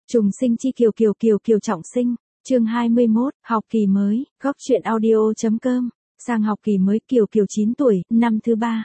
Trùng sinh chi Kiều trọng sinh, chương 21, học kỳ mới, góc truyện audio.com, sang học kỳ mới Kiều 9 tuổi, năm thứ 3.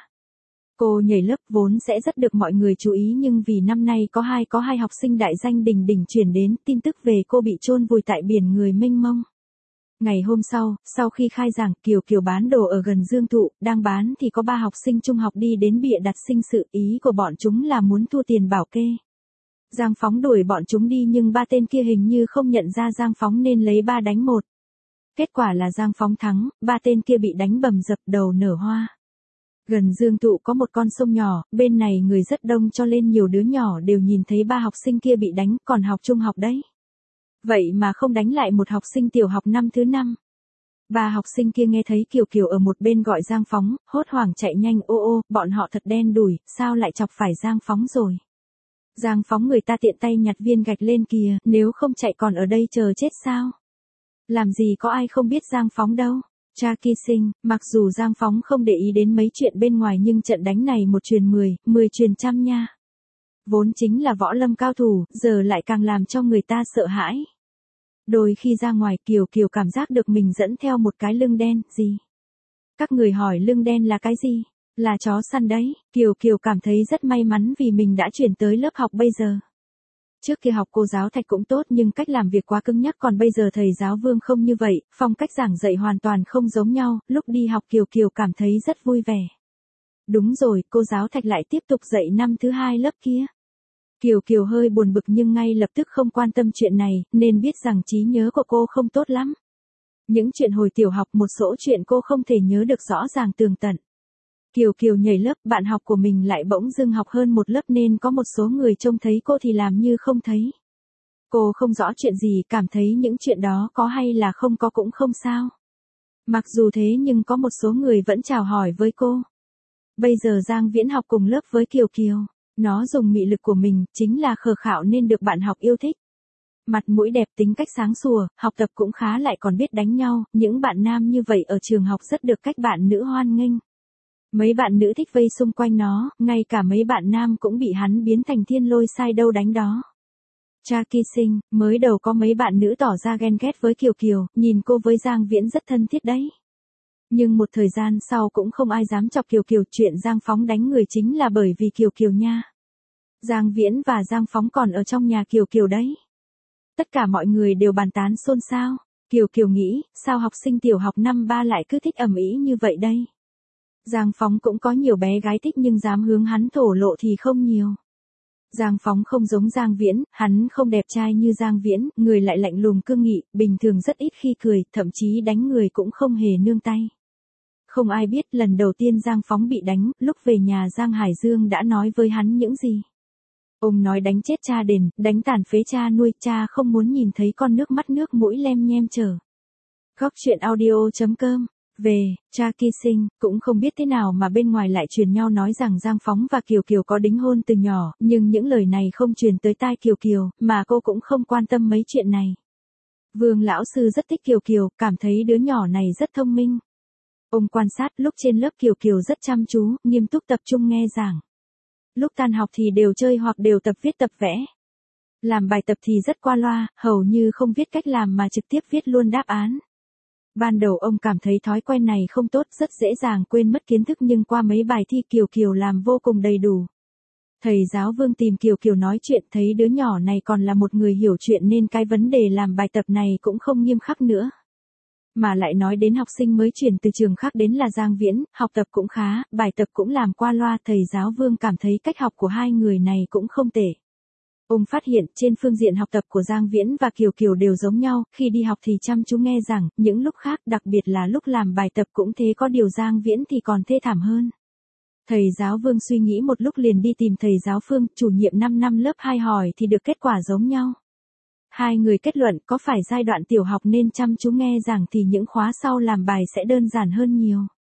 Cô nhảy lớp vốn sẽ rất được mọi người chú ý nhưng vì năm nay có hai học sinh đại danh đỉnh đỉnh chuyển đến, tin tức về cô bị chôn vùi tại biển người mênh mông. Ngày hôm sau khi khai giảng, Kiều bán đồ ở gần Dương Thụ, đang bán thì có 3 học sinh trung học đi đến bịa đặt sinh sự, ý của bọn chúng là muốn thu tiền bảo kê. Giang Phóng đuổi bọn chúng đi nhưng 3 tên kia hình như không nhận ra Giang Phóng nên lấy 3 đánh 1. Kết quả là Giang Phóng thắng, 3 tên kia bị đánh bầm dập đầu nở hoa. Gần Dương Thụ có một con sông nhỏ, bên này người rất đông cho nên nhiều đứa nhỏ đều nhìn thấy 3 học sinh kia bị đánh, còn học trung học đấy. Vậy mà không đánh lại một học sinh tiểu học năm thứ 5. 3 học sinh kia nghe thấy Kiều ở một bên gọi Giang Phóng, hốt hoảng chạy nhanh, ô, bọn họ thật đen đủi, sao lại chọc phải Giang Phóng rồi. Giang Phóng người ta tiện tay nhặt viên gạch lên kìa, nếu không chạy còn ở đây chờ chết sao. Làm gì có ai không biết Giang Phóng đâu. Cha Kỳ Sinh, mặc dù Giang Phóng không để ý đến mấy chuyện bên ngoài nhưng trận đánh này 1 truyền 10, 10 truyền trăm nha. Vốn chính là võ lâm cao thủ, giờ lại càng làm cho người ta sợ hãi. Đôi khi ra ngoài Kiều cảm giác được mình dẫn theo một cái lưng đen, gì? Các người hỏi lưng đen là cái gì? Là chó săn đấy, Kiều cảm thấy rất may mắn vì mình đã chuyển tới lớp học bây giờ. Trước kia học cô giáo Thạch cũng tốt nhưng cách làm việc quá cứng nhắc, còn bây giờ thầy giáo Vương không như vậy, phong cách giảng dạy hoàn toàn không giống nhau, lúc đi học Kiều cảm thấy rất vui vẻ. Đúng rồi, cô giáo Thạch lại tiếp tục dạy năm thứ 2 lớp kia. Kiều hơi buồn bực nhưng ngay lập tức không quan tâm chuyện này, nên biết rằng trí nhớ của cô không tốt lắm. Những chuyện hồi tiểu học một số chuyện cô không thể nhớ được rõ ràng tường tận. Kiều nhảy lớp, bạn học của mình lại bỗng dưng học hơn một lớp nên có một số người trông thấy cô thì làm như không thấy. Cô không rõ chuyện gì, cảm thấy những chuyện đó có hay là không có cũng không sao. Mặc dù thế nhưng có một số người vẫn chào hỏi với cô. Bây giờ Giang Viễn học cùng lớp với Kiều. Nó dùng mị lực của mình, chính là khờ khạo nên được bạn học yêu thích. Mặt mũi đẹp, tính cách sáng sủa, học tập cũng khá lại còn biết đánh nhau, những bạn nam như vậy ở trường học rất được các bạn nữ hoan nghênh. Mấy bạn nữ thích vây xung quanh nó, ngay cả mấy bạn nam cũng bị hắn biến thành thiên lôi sai đâu đánh đó. Cha Kỳ Sinh, mới đầu có mấy bạn nữ tỏ ra ghen ghét với Kiều, nhìn cô với Giang Viễn rất thân thiết đấy. Nhưng một thời gian sau cũng không ai dám chọc Kiều, chuyện Giang Phóng đánh người chính là bởi vì Kiều nha. Giang Viễn và Giang Phóng còn ở trong nhà Kiều đấy. Tất cả mọi người đều bàn tán xôn xao. Kiều nghĩ, sao học sinh tiểu học năm 3 lại cứ thích ầm ĩ như vậy đây. Giang Phóng cũng có nhiều bé gái thích nhưng dám hướng hắn thổ lộ thì không nhiều. Giang Phóng không giống Giang Viễn, hắn không đẹp trai như Giang Viễn, người lại lạnh lùng cương nghị, bình thường rất ít khi cười, thậm chí đánh người cũng không hề nương tay. Không ai biết lần đầu tiên Giang Phóng bị đánh, lúc về nhà Giang Hải Dương đã nói với hắn những gì. Ông nói đánh chết cha đền, đánh tàn phế cha nuôi, cha không muốn nhìn thấy con nước mắt nước mũi lem nhem trở. Góc truyện audio.com. Về, cha Kỳ Sinh, cũng không biết thế nào mà bên ngoài lại truyền nhau nói rằng Giang Phóng và Kiều có đính hôn từ nhỏ, nhưng những lời này không truyền tới tai Kiều, mà cô cũng không quan tâm mấy chuyện này. Vương lão sư rất thích Kiều, cảm thấy đứa nhỏ này rất thông minh. Ông quan sát lúc trên lớp Kiều rất chăm chú, nghiêm túc tập trung nghe giảng. Lúc tan học thì đều chơi hoặc đều tập viết tập vẽ. Làm bài tập thì rất qua loa, hầu như không viết cách làm mà trực tiếp viết luôn đáp án. Ban đầu ông cảm thấy thói quen này không tốt, rất dễ dàng quên mất kiến thức nhưng qua mấy bài thi Kiều làm vô cùng đầy đủ. Thầy giáo Vương tìm Kiều nói chuyện, thấy đứa nhỏ này còn là một người hiểu chuyện nên cái vấn đề làm bài tập này cũng không nghiêm khắc nữa. Mà lại nói đến học sinh mới chuyển từ trường khác đến là Giang Viễn, học tập cũng khá, bài tập cũng làm qua loa, thầy giáo Vương cảm thấy cách học của hai người này cũng không tệ. Ông phát hiện trên phương diện học tập của Giang Viễn và Kiều đều giống nhau, khi đi học thì chăm chú nghe giảng, những lúc khác đặc biệt là lúc làm bài tập cũng thế, có điều Giang Viễn thì còn thê thảm hơn. Thầy giáo Vương suy nghĩ một lúc liền đi tìm thầy giáo Phương, chủ nhiệm 5 năm lớp 2 hỏi thì được kết quả giống nhau. Hai người kết luận có phải giai đoạn tiểu học nên chăm chú nghe giảng thì những khóa sau làm bài sẽ đơn giản hơn nhiều.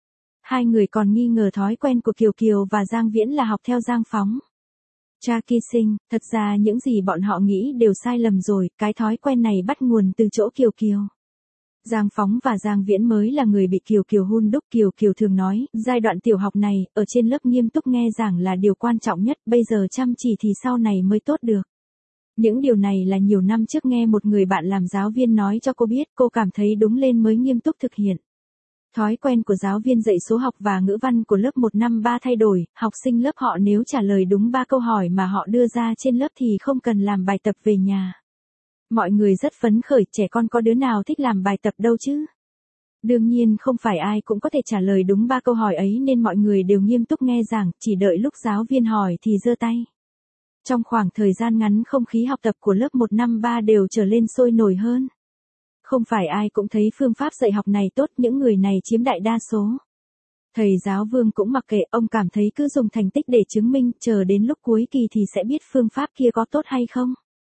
Hai người còn nghi ngờ thói quen của Kiều và Giang Viễn là học theo Giang Phóng. Cha Kỳ Sinh, thật ra những gì bọn họ nghĩ đều sai lầm rồi, cái thói quen này bắt nguồn từ chỗ Kiều. Giang Phóng và Giang Viễn mới là người bị Kiều hun đúc. Kiều thường nói, giai đoạn tiểu học này, ở trên lớp nghiêm túc nghe giảng là điều quan trọng nhất, bây giờ chăm chỉ thì sau này mới tốt được. Những điều này là nhiều năm trước nghe một người bạn làm giáo viên nói cho cô biết, cô cảm thấy đúng lên mới nghiêm túc thực hiện. Thói quen của giáo viên dạy số học và ngữ văn của lớp 1 năm 3 thay đổi, học sinh lớp họ nếu trả lời đúng 3 câu hỏi mà họ đưa ra trên lớp thì không cần làm bài tập về nhà. Mọi người rất phấn khởi, trẻ con có đứa nào thích làm bài tập đâu chứ. Đương nhiên không phải ai cũng có thể trả lời đúng 3 câu hỏi ấy nên mọi người đều nghiêm túc nghe giảng, chỉ đợi lúc giáo viên hỏi thì giơ tay. Trong khoảng thời gian ngắn không khí học tập của lớp 1 năm 3 đều trở lên sôi nổi hơn. Không phải ai cũng thấy phương pháp dạy học này tốt, những người này chiếm đại đa số. Thầy giáo Vương cũng mặc kệ, ông cảm thấy cứ dùng thành tích để chứng minh, chờ đến lúc cuối kỳ thì sẽ biết phương pháp kia có tốt hay không.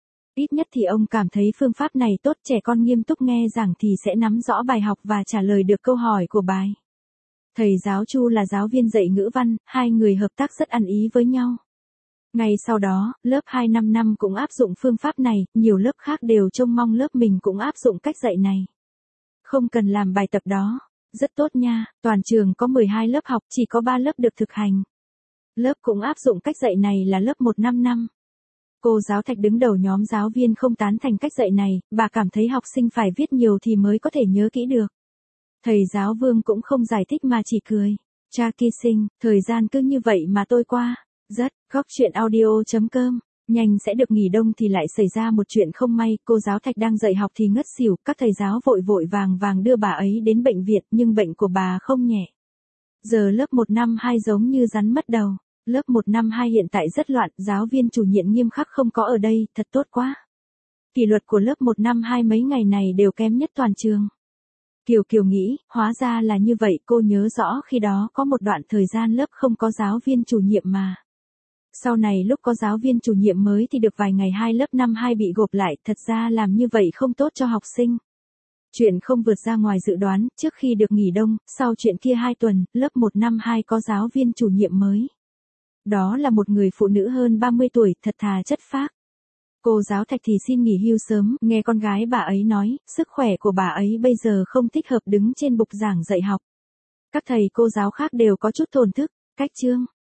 Ít nhất thì ông cảm thấy phương pháp này tốt, trẻ con nghiêm túc nghe giảng thì sẽ nắm rõ bài học và trả lời được câu hỏi của bài. Thầy giáo Chu là giáo viên dạy ngữ văn, hai người hợp tác rất ăn ý với nhau. Ngay sau đó, lớp 2 5 năm cũng áp dụng phương pháp này, nhiều lớp khác đều trông mong lớp mình cũng áp dụng cách dạy này. Không cần làm bài tập đó. Rất tốt nha, toàn trường có 12 lớp học, chỉ có 3 lớp được thực hành. Lớp cũng áp dụng cách dạy này là lớp 1 5 năm. Cô giáo Thạch đứng đầu nhóm giáo viên không tán thành cách dạy này, bà cảm thấy học sinh phải viết nhiều thì mới có thể nhớ kỹ được. Thầy giáo Vương cũng không giải thích mà chỉ cười. Cha kỳ sinh, thời gian cứ như vậy mà tôi qua. Rất, góc chuyện audio.com. Nhanh sẽ được nghỉ đông thì lại xảy ra một chuyện không may, cô giáo Thạch đang dạy học thì ngất xỉu, các thầy giáo vội vội vàng đưa bà ấy đến bệnh viện nhưng bệnh của bà không nhẹ. Giờ lớp 1 năm 2 giống như rắn mất đầu. Lớp 1 năm 2 hiện tại rất loạn, giáo viên chủ nhiệm nghiêm khắc không có ở đây, thật tốt quá. Kỷ luật của lớp 1 năm 2 mấy ngày này đều kém nhất toàn trường. Kiều nghĩ, hóa ra là như vậy, cô nhớ rõ khi đó có một đoạn thời gian lớp không có giáo viên chủ nhiệm mà. Sau này lúc có giáo viên chủ nhiệm mới thì được vài ngày lớp 5 2 bị gộp lại, thật ra làm như vậy không tốt cho học sinh. Chuyện không vượt ra ngoài dự đoán, trước khi được nghỉ đông, sau chuyện kia 2 tuần, lớp 1 năm 2 có giáo viên chủ nhiệm mới. Đó là một người phụ nữ hơn 30 tuổi, thật thà chất phác. Cô giáo Thạch thì xin nghỉ hưu sớm, nghe con gái bà ấy nói, sức khỏe của bà ấy bây giờ không thích hợp đứng trên bục giảng dạy học. Các thầy cô giáo khác đều có chút thổn thức, cách chương.